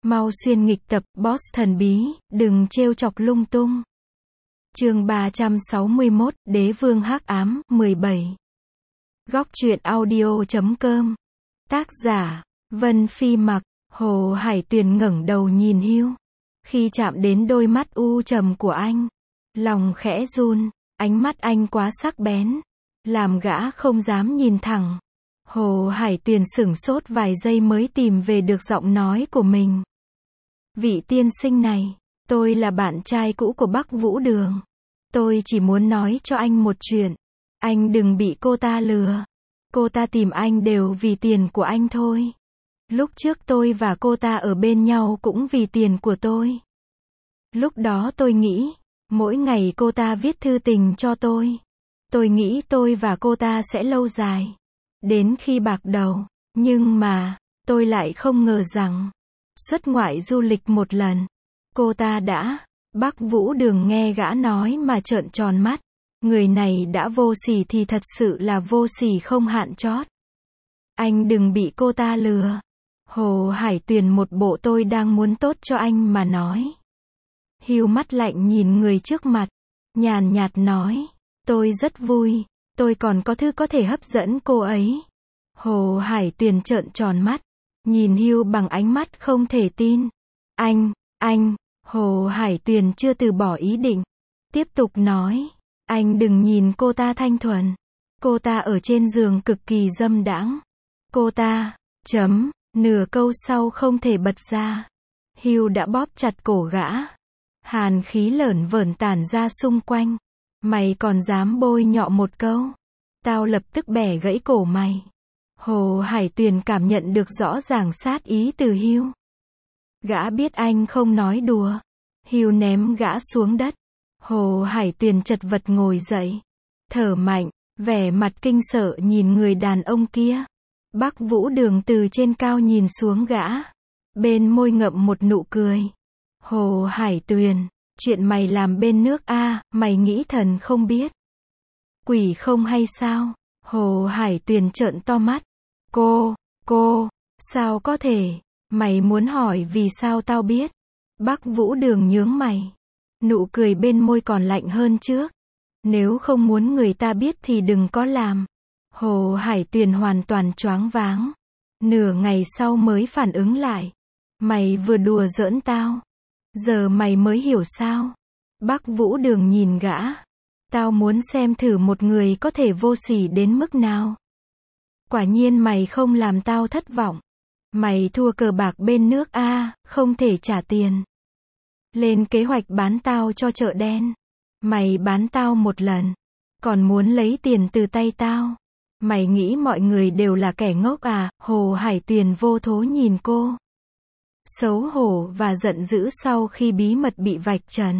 Mau xuyên nghịch tập, boss thần bí, đừng trêu chọc lung tung. Chương 361, Đế vương hắc ám, 17. Góc truyện audio.com. Tác giả, Vân Phi Mặc. Hồ Hải Tuyền ngẩng đầu nhìn Hugh. Khi chạm đến đôi mắt u trầm của anh, lòng khẽ run, ánh mắt anh quá sắc bén, làm gã không dám nhìn thẳng. Hồ Hải Tuyền sửng sốt vài giây mới tìm về được giọng nói của mình. Vị tiên sinh này, tôi là bạn trai cũ của Bắc Vũ Đường. Tôi chỉ muốn nói cho anh một chuyện. Anh đừng bị cô ta lừa. Cô ta tìm anh đều vì tiền của anh thôi. Lúc trước tôi và cô ta ở bên nhau cũng vì tiền của tôi. Lúc đó tôi nghĩ, mỗi ngày cô ta viết thư tình cho tôi. Tôi nghĩ tôi và cô ta sẽ lâu dài. Đến khi bạc đầu. Nhưng mà, tôi lại không ngờ rằng, xuất ngoại du lịch một lần, cô ta đã. Bắc Vũ Đường nghe gã nói mà trợn tròn mắt. Người này đã vô sỉ thì thật sự là vô sỉ không hạn chót. Anh đừng bị cô ta lừa. Hồ Hải Tuyền một bộ tôi đang muốn tốt cho anh mà nói. Hugh mắt lạnh nhìn người trước mặt, nhàn nhạt nói, tôi rất vui, tôi còn có thứ có thể hấp dẫn cô ấy. Hồ Hải Tuyền trợn tròn mắt, nhìn Hugh bằng ánh mắt không thể tin. Anh, Hồ Hải Tuyền chưa từ bỏ ý định, tiếp tục nói, anh đừng nhìn cô ta thanh thuần. Cô ta ở trên giường cực kỳ dâm đãng. Cô ta, nửa câu sau không thể bật ra. Hugh đã bóp chặt cổ gã. Hàn khí lởn vởn tản ra xung quanh. Mày còn dám bôi nhọ một câu. Tao lập tức bẻ gãy cổ mày. Hồ Hải Tuyền cảm nhận được rõ ràng sát ý từ Hugh. Gã biết anh không nói đùa. Hugh ném gã xuống đất. Hồ Hải Tuyền chật vật ngồi dậy. Thở mạnh, vẻ mặt kinh sợ nhìn người đàn ông kia. Bắc Vũ Đường từ trên cao nhìn xuống gã. Bên môi ngậm một nụ cười. Hồ Hải Tuyền, chuyện mày làm bên nước A, mày nghĩ thần không biết. Quỷ không hay sao? Hồ Hải Tuyền trợn to mắt. Cô, sao có thể? Mày muốn hỏi vì sao tao biết? Bắc Vũ Đường nhướng mày. Nụ cười bên môi còn lạnh hơn trước. Nếu không muốn người ta biết thì đừng có làm. Hồ Hải Tuyền hoàn toàn choáng váng. Nửa ngày sau mới phản ứng lại. Mày vừa đùa giỡn tao. Giờ mày mới hiểu sao? Bắc Vũ Đường nhìn gã. Tao muốn xem thử một người có thể vô sỉ đến mức nào. Quả nhiên mày không làm tao thất vọng. Mày thua cờ bạc bên nước A, không thể trả tiền. Lên kế hoạch bán tao cho chợ đen. Mày bán tao một lần. Còn muốn lấy tiền từ tay tao. Mày nghĩ mọi người đều là kẻ ngốc à? Hồ Hải Tuyền vô thố nhìn cô. Xấu hổ và giận dữ sau khi bí mật bị vạch trần.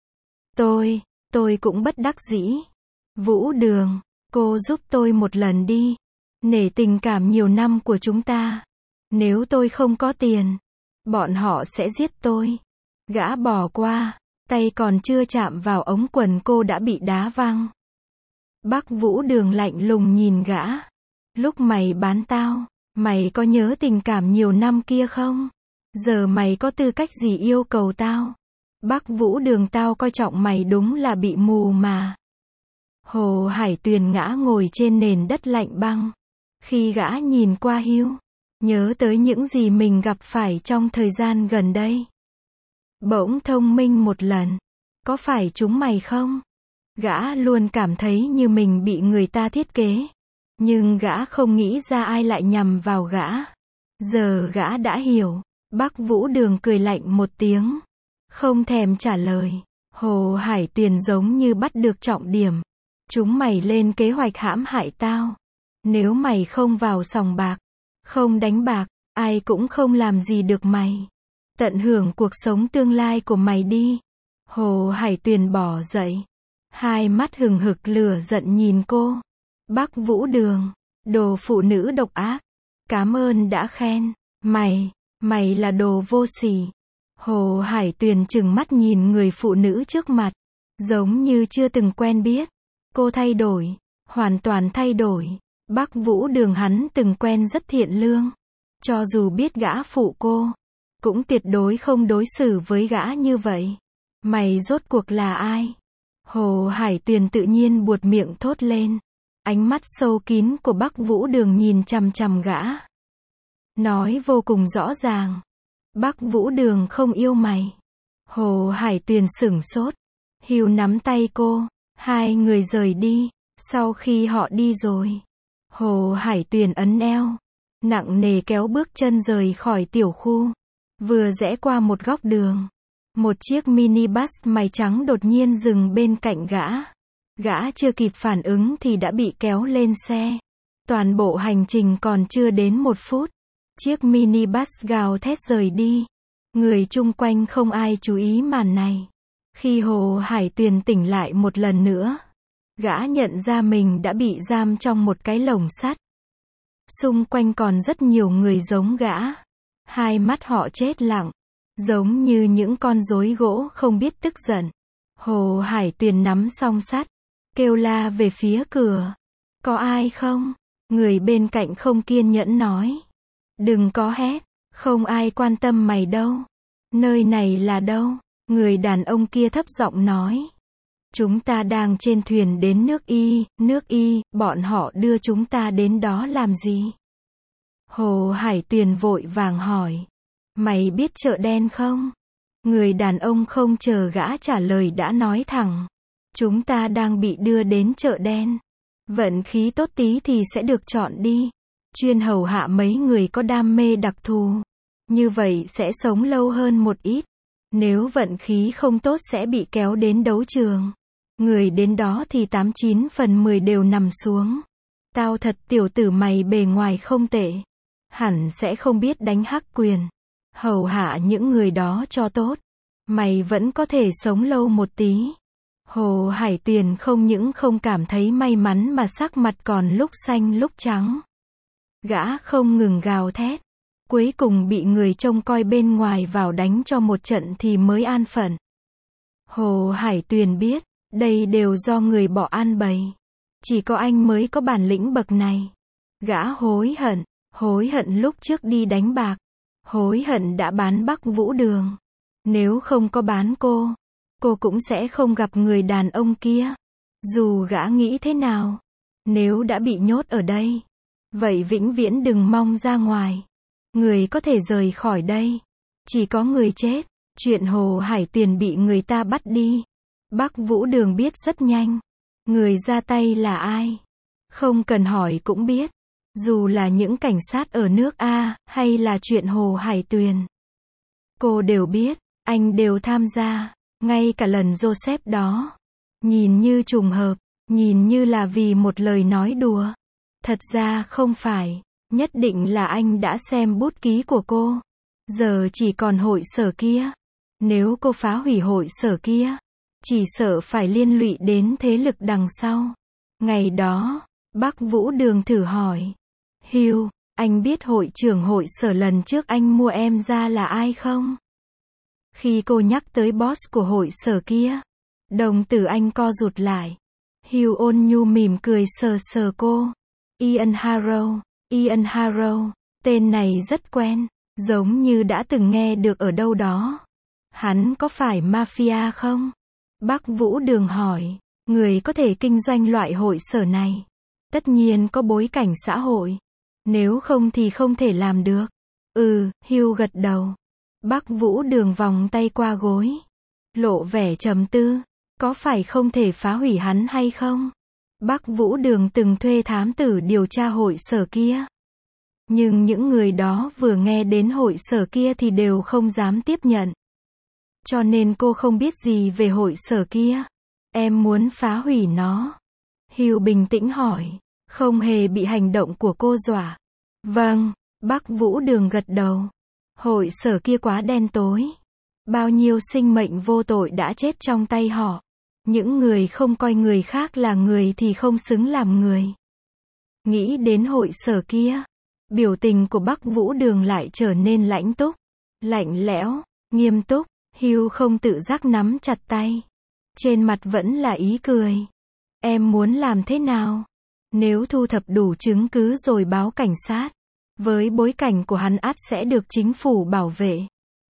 Tôi cũng bất đắc dĩ. Vũ Đường, cô giúp tôi một lần đi. Nể tình cảm nhiều năm của chúng ta. Nếu tôi không có tiền, bọn họ sẽ giết tôi. Gã bỏ qua, tay còn chưa chạm vào ống quần cô đã bị đá văng. Bắc Vũ Đường lạnh lùng nhìn gã. Lúc mày bán tao, mày có nhớ tình cảm nhiều năm kia không? Giờ mày có tư cách gì yêu cầu tao? Bắc Vũ Đường, tao coi trọng mày đúng là bị mù mà. Hồ Hải Tuyền ngã ngồi trên nền đất lạnh băng. Khi gã nhìn qua Hugh, nhớ tới những gì mình gặp phải trong thời gian gần đây. Bỗng thông minh một lần. Có phải chúng mày không? Gã luôn cảm thấy như mình bị người ta thiết kế. Nhưng gã không nghĩ ra ai lại nhằm vào gã. Giờ gã đã hiểu. Bắc Vũ Đường cười lạnh một tiếng. Không thèm trả lời. Hồ Hải Tuyền giống như bắt được trọng điểm. Chúng mày lên kế hoạch hãm hại tao. Nếu mày không vào sòng bạc, không đánh bạc, ai cũng không làm gì được mày. Tận hưởng cuộc sống tương lai của mày đi. Hồ Hải Tuyền bỏ dậy. Hai mắt hừng hực lửa giận nhìn cô. Bắc Vũ Đường, đồ phụ nữ độc ác. Cảm ơn đã khen. Mày là đồ vô sỉ. Hồ Hải Tuyền trừng mắt nhìn người phụ nữ trước mặt. Giống như chưa từng quen biết. Cô thay đổi. Hoàn toàn thay đổi. Bắc Vũ Đường hắn từng quen rất thiện lương. Cho dù biết gã phụ cô cũng tuyệt đối không đối xử với gã như vậy. Mày rốt cuộc là ai? Hồ Hải Tuyền tự nhiên buột miệng thốt lên. Ánh mắt sâu kín của Bắc Vũ Đường nhìn chằm chằm gã. Nói vô cùng rõ ràng. Bắc Vũ Đường không yêu mày. Hồ Hải Tuyền sửng sốt. Hưu nắm tay cô. Hai người rời đi. Sau khi họ đi rồi, Hồ Hải Tuyền ấn eo, nặng nề kéo bước chân rời khỏi tiểu khu. Vừa rẽ qua một góc đường, một chiếc minibus màu trắng đột nhiên dừng bên cạnh gã. Gã chưa kịp phản ứng thì đã bị kéo lên xe. Toàn bộ hành trình còn chưa đến 1 phút. Chiếc minibus gào thét rời đi. Người chung quanh không ai chú ý màn này. Khi Hồ Hải Tuyền tỉnh lại một lần nữa, gã nhận ra mình đã bị giam trong một cái lồng sắt. Xung quanh còn rất nhiều người giống gã. Hai mắt họ chết lặng, giống như những con rối gỗ không biết tức giận. Hồ Hải Tuyền nắm song sắt, kêu la về phía cửa. Có ai không? Người bên cạnh không kiên nhẫn nói. Đừng có hét, không ai quan tâm mày đâu. Nơi này là đâu? Người đàn ông kia thấp giọng nói. Chúng ta đang trên thuyền đến nước Y, bọn họ đưa chúng ta đến đó làm gì? Hồ Hải Tuyền vội vàng hỏi. Mày biết chợ đen không? Người đàn ông không chờ gã trả lời đã nói thẳng. Chúng ta đang bị đưa đến chợ đen. Vận khí tốt tí thì sẽ được chọn đi. Chuyên hầu hạ mấy người có đam mê đặc thù. Như vậy sẽ sống lâu hơn một ít. Nếu vận khí không tốt sẽ bị kéo đến đấu trường. Người đến đó thì 89 phần 10 đều nằm xuống. Tao thật tiểu tử mày bề ngoài không tệ. Hẳn sẽ không biết đánh hắc quyền. Hầu hạ những người đó cho tốt. Mày vẫn có thể sống lâu một tí. Hồ Hải Tuyền không những không cảm thấy may mắn mà sắc mặt còn lúc xanh lúc trắng. Gã không ngừng gào thét. Cuối cùng bị người trông coi bên ngoài vào đánh cho một trận thì mới an phận. Hồ Hải Tuyền biết, đây đều do người bỏ an bày. Chỉ có anh mới có bản lĩnh bậc này. Gã hối hận lúc trước đi đánh bạc. Hối hận đã bán Bắc Vũ Đường. Nếu không có bán cô cũng sẽ không gặp người đàn ông kia. Dù gã nghĩ thế nào, nếu đã bị nhốt ở đây, vậy vĩnh viễn đừng mong ra ngoài. Người có thể rời khỏi đây, chỉ có người chết. Chuyện Hồ Hải Tuyền bị người ta bắt đi, Bắc Vũ Đường biết rất nhanh. Người ra tay là ai? Không cần hỏi cũng biết. Dù là những cảnh sát ở nước A, hay là chuyện Hồ Hải Tuyền, cô đều biết, anh đều tham gia. Ngay cả lần Joseph đó, nhìn như trùng hợp, nhìn như là vì một lời nói đùa. Thật ra không phải, nhất định là anh đã xem bút ký của cô. Giờ chỉ còn hội sở kia. Nếu cô phá hủy hội sở kia, chỉ sợ phải liên lụy đến thế lực đằng sau. Ngày đó, Bắc Vũ Đường thử hỏi. Hugh, anh biết hội trưởng hội sở lần trước anh mua em ra là ai không? Khi cô nhắc tới boss của hội sở kia, đồng tử anh co rụt lại. Hugh ôn nhu mỉm cười sờ sờ cô. Ian Harrow, tên này rất quen, giống như đã từng nghe được ở đâu đó. Hắn có phải mafia không? Bắc Vũ Đường hỏi. Người có thể kinh doanh loại hội sở này, tất nhiên có bối cảnh xã hội. Nếu không thì không thể làm được. Hugh gật đầu. Bắc Vũ Đường vòng tay qua gối, lộ vẻ trầm tư. Có phải không thể phá hủy hắn hay không? Bắc Vũ Đường từng thuê thám tử điều tra hội sở kia. Nhưng những người đó vừa nghe đến hội sở kia thì đều không dám tiếp nhận. Cho nên cô không biết gì về hội sở kia. Em muốn phá hủy nó? Hugh bình tĩnh hỏi. Không hề bị hành động của cô dọa. Vâng, Bắc Vũ Đường gật đầu. Hội sở kia quá đen tối. Bao nhiêu sinh mệnh vô tội đã chết trong tay họ. Những người không coi người khác là người thì không xứng làm người. Nghĩ đến hội sở kia, biểu tình của Bắc Vũ Đường lại trở nên lãnh túc, lạnh lẽo, nghiêm túc. Hugh không tự giác nắm chặt tay. Trên mặt vẫn là ý cười. Em muốn làm thế nào? Nếu thu thập đủ chứng cứ rồi báo cảnh sát, với bối cảnh của hắn ắt sẽ được chính phủ bảo vệ.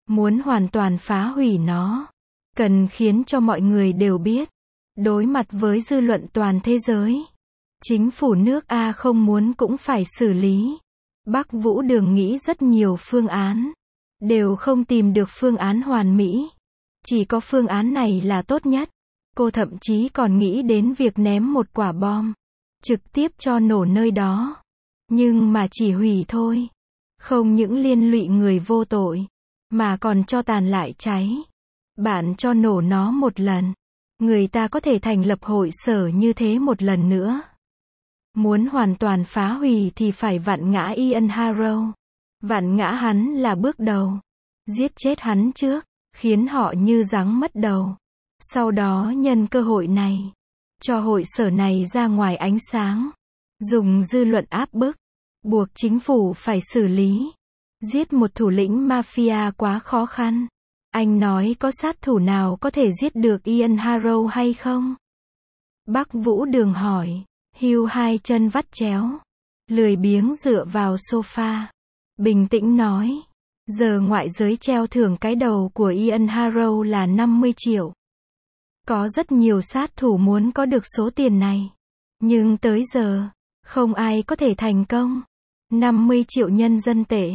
Muốn hoàn toàn phá hủy nó, cần khiến cho mọi người đều biết. Đối mặt với dư luận toàn thế giới, chính phủ nước A không muốn cũng phải xử lý. Bắc Vũ Đường nghĩ rất nhiều phương án, đều không tìm được phương án hoàn mỹ. Chỉ có phương án này là tốt nhất. Cô thậm chí còn nghĩ đến việc ném một quả bom, trực tiếp cho nổ nơi đó. Nhưng mà chỉ hủy thôi. Không những liên lụy người vô tội, mà còn cho tàn lại cháy. Bạn cho nổ nó một lần, người ta có thể thành lập hội sở như thế một lần nữa. Muốn hoàn toàn phá hủy thì phải vặn ngã Ian Harrow. Vặn ngã hắn là bước đầu. Giết chết hắn trước, khiến họ như rắn mất đầu. Sau đó nhân cơ hội này, cho hội sở này ra ngoài ánh sáng. Dùng dư luận áp bức, buộc chính phủ phải xử lý. Giết một thủ lĩnh mafia quá khó khăn. Anh nói có sát thủ nào có thể giết được Ian Harrow hay không? Bắc Vũ Đường hỏi. Hugh hai chân vắt chéo, lười biếng dựa vào sofa, bình tĩnh nói. Giờ ngoại giới treo thưởng cái đầu của Ian Harrow là 50 triệu. Có rất nhiều sát thủ muốn có được số tiền này. Nhưng tới giờ, không ai có thể thành công. 50 triệu nhân dân tệ.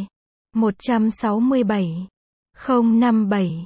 167 057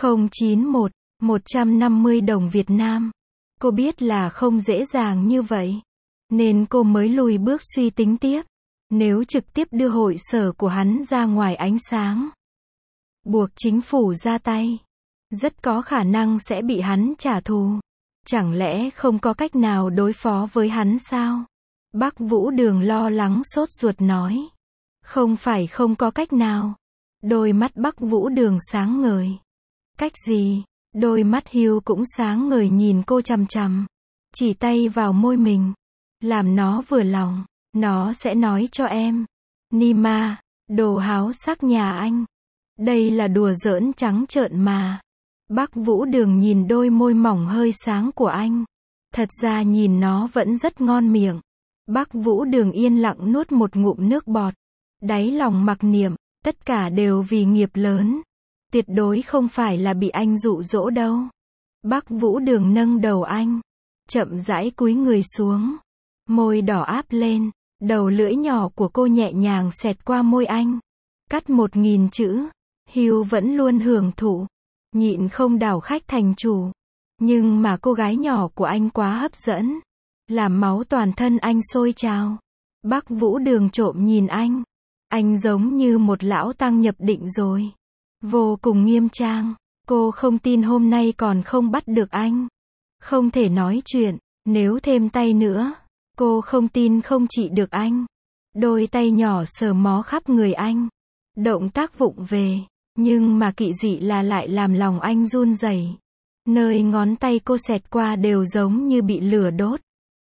091 150 đồng Việt Nam. Cô biết là không dễ dàng như vậy. Nên cô mới lùi bước suy tính tiếp. Nếu trực tiếp đưa hội sở của hắn ra ngoài ánh sáng, buộc chính phủ ra tay, rất có khả năng sẽ bị hắn trả thù. Chẳng lẽ không có cách nào đối phó với hắn sao? Bắc Vũ Đường lo lắng sốt ruột nói. Không phải không có cách nào. Đôi mắt Bắc Vũ Đường sáng ngời. Cách gì? Đôi mắt Hugh cũng sáng ngời nhìn cô chằm chằm. Chỉ tay vào môi mình. Làm nó vừa lòng. Nó sẽ nói cho em. Nima, đồ háo sắc nhà anh. Đây là đùa giỡn trắng trợn mà. Bắc Vũ Đường nhìn đôi môi mỏng hơi sáng của anh. Thật ra nhìn nó vẫn rất ngon miệng. Bắc Vũ Đường yên lặng nuốt một ngụm nước bọt. Đáy lòng mặc niệm, tất cả đều vì nghiệp lớn. Tuyệt đối không phải là bị anh dụ dỗ đâu. Bắc Vũ Đường nâng đầu anh, chậm rãi cúi người xuống. Môi đỏ áp lên, đầu lưỡi nhỏ của cô nhẹ nhàng xẹt qua môi anh. Cắt 1000 chữ. Hugh vẫn luôn hưởng thụ, nhịn không đảo khách thành chủ. Nhưng mà cô gái nhỏ của anh quá hấp dẫn, làm máu toàn thân anh sôi trào. Bắc Vũ Đường trộm nhìn anh. Anh giống như một lão tăng nhập định rồi. Vô cùng nghiêm trang. Cô không tin hôm nay còn không bắt được anh. Không thể nói chuyện. Nếu thêm tay nữa, cô không tin không trị được anh. Đôi tay nhỏ sờ mó khắp người anh. Động tác vụng về. Nhưng mà kỵ dị là lại làm lòng anh run rẩy. Nơi ngón tay cô xẹt qua đều giống như bị lửa đốt.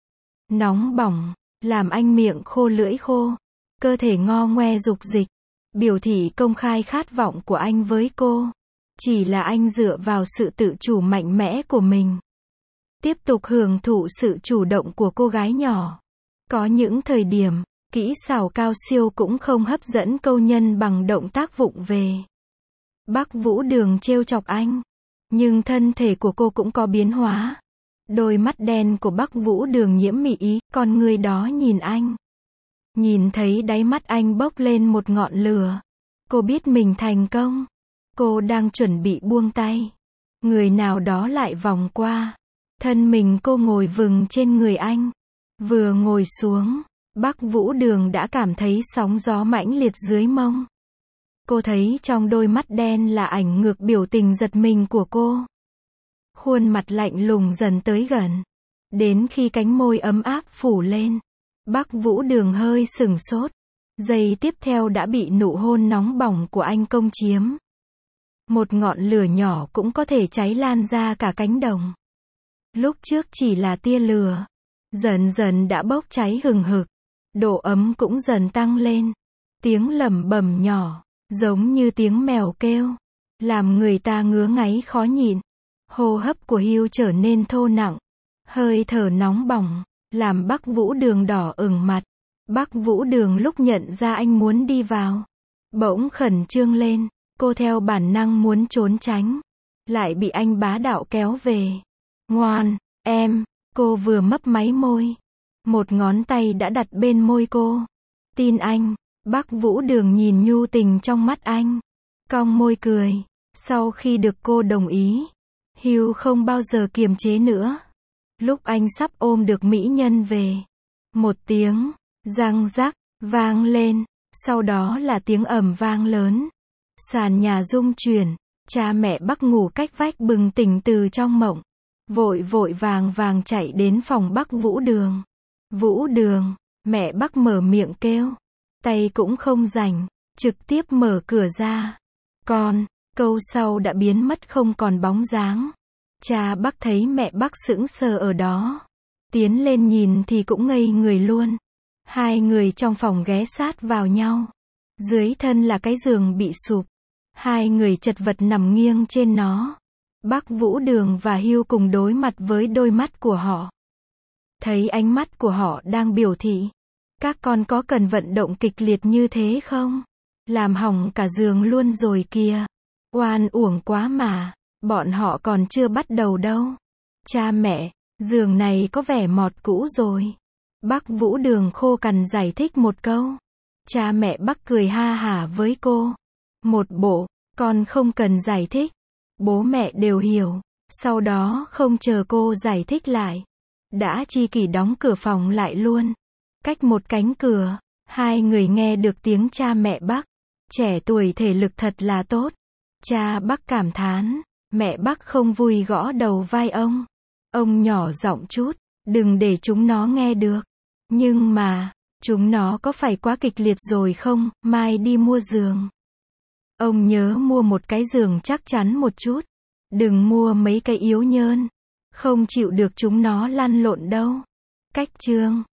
Nóng bỏng, làm anh miệng khô lưỡi khô. Cơ thể ngo ngoe dục dịch. Biểu thị công khai khát vọng của anh với cô. Chỉ là anh dựa vào sự tự chủ mạnh mẽ của mình. Tiếp tục hưởng thụ sự chủ động của cô gái nhỏ. Có những thời điểm, kỹ xảo cao siêu cũng không hấp dẫn câu nhân bằng động tác vụng về. Bắc Vũ Đường trêu chọc anh. Nhưng thân thể của cô cũng có biến hóa. Đôi mắt đen của Bắc Vũ Đường nhiễm mị ý, con người đó nhìn anh. Nhìn thấy đáy mắt anh bốc lên một ngọn lửa. Cô biết mình thành công. Cô đang chuẩn bị buông tay. Người nào đó lại vòng qua. Thân mình cô ngồi vừng trên người anh. Vừa ngồi xuống, Bắc Vũ Đường đã cảm thấy sóng gió mãnh liệt dưới mông. Cô thấy trong đôi mắt đen là ảnh ngược biểu tình giật mình của cô. Khuôn mặt lạnh lùng dần tới gần. Đến khi cánh môi ấm áp phủ lên, Bắc Vũ Đường hơi sừng sốt. Giây tiếp theo đã bị nụ hôn nóng bỏng của anh công chiếm. Một ngọn lửa nhỏ cũng có thể cháy lan ra cả cánh đồng. Lúc trước chỉ là tia lửa, dần dần đã bốc cháy hừng hực. Độ ấm cũng dần tăng lên. Tiếng lẩm bẩm nhỏ, giống như tiếng mèo kêu, làm người ta ngứa ngáy khó nhịn. Hô hấp của Hugh trở nên thô nặng. Hơi thở nóng bỏng, làm Bắc Vũ Đường đỏ ửng mặt. Bắc Vũ Đường lúc nhận ra anh muốn đi vào, bỗng khẩn trương lên. Cô theo bản năng muốn trốn tránh, lại bị anh bá đạo kéo về. Ngoan, em, cô vừa mấp máy môi. Một ngón tay đã đặt bên môi cô. Tin anh, Bắc Vũ Đường nhìn nhu tình trong mắt anh. Cong môi cười. Sau khi được cô đồng ý, Hugh không bao giờ kiềm chế nữa. Lúc anh sắp ôm được mỹ nhân về, một tiếng răng rắc vang lên, sau đó là tiếng ầm vang lớn. Sàn nhà rung chuyển, cha mẹ Bắc ngủ cách vách bừng tỉnh từ trong mộng, vội vội vàng vàng chạy đến phòng Bắc Vũ Đường. Vũ Đường, mẹ Bắc mở miệng kêu, tay cũng không rảnh, trực tiếp mở cửa ra. Con, câu sau đã biến mất không còn bóng dáng. Cha Bắc thấy mẹ Bắc sững sờ ở đó, tiến lên nhìn thì cũng ngây người luôn. Hai người trong phòng ghé sát vào nhau. Dưới thân là cái giường bị sụp. Hai người chật vật nằm nghiêng trên nó. Bắc Vũ Đường và Hugh cùng đối mặt với đôi mắt của họ. Thấy ánh mắt của họ đang biểu thị, các con có cần vận động kịch liệt như thế không? Làm hỏng cả giường luôn rồi kìa. Oan uổng quá mà, bọn họ còn chưa bắt đầu đâu. Cha mẹ, giường này có vẻ mọt cũ rồi. Bắc Vũ Đường khô cằn giải thích một câu. Cha mẹ Bắc cười ha hả với cô. Một bộ, con không cần giải thích. Bố mẹ đều hiểu. Sau đó không chờ cô giải thích lại, đã chi kỷ đóng cửa phòng lại luôn. Cách một cánh cửa, hai người nghe được tiếng cha mẹ Bắc. Trẻ tuổi thể lực thật là tốt. Cha Bắc cảm thán. Mẹ Bắc không vui gõ đầu vai ông. Ông nhỏ giọng chút, đừng để chúng nó nghe được. Nhưng mà, chúng nó có phải quá kịch liệt rồi không? Mai đi mua giường. Ông nhớ mua một cái giường chắc chắn một chút. Đừng mua mấy cái yếu nhơn. Không chịu được chúng nó lăn lộn đâu. Cách chương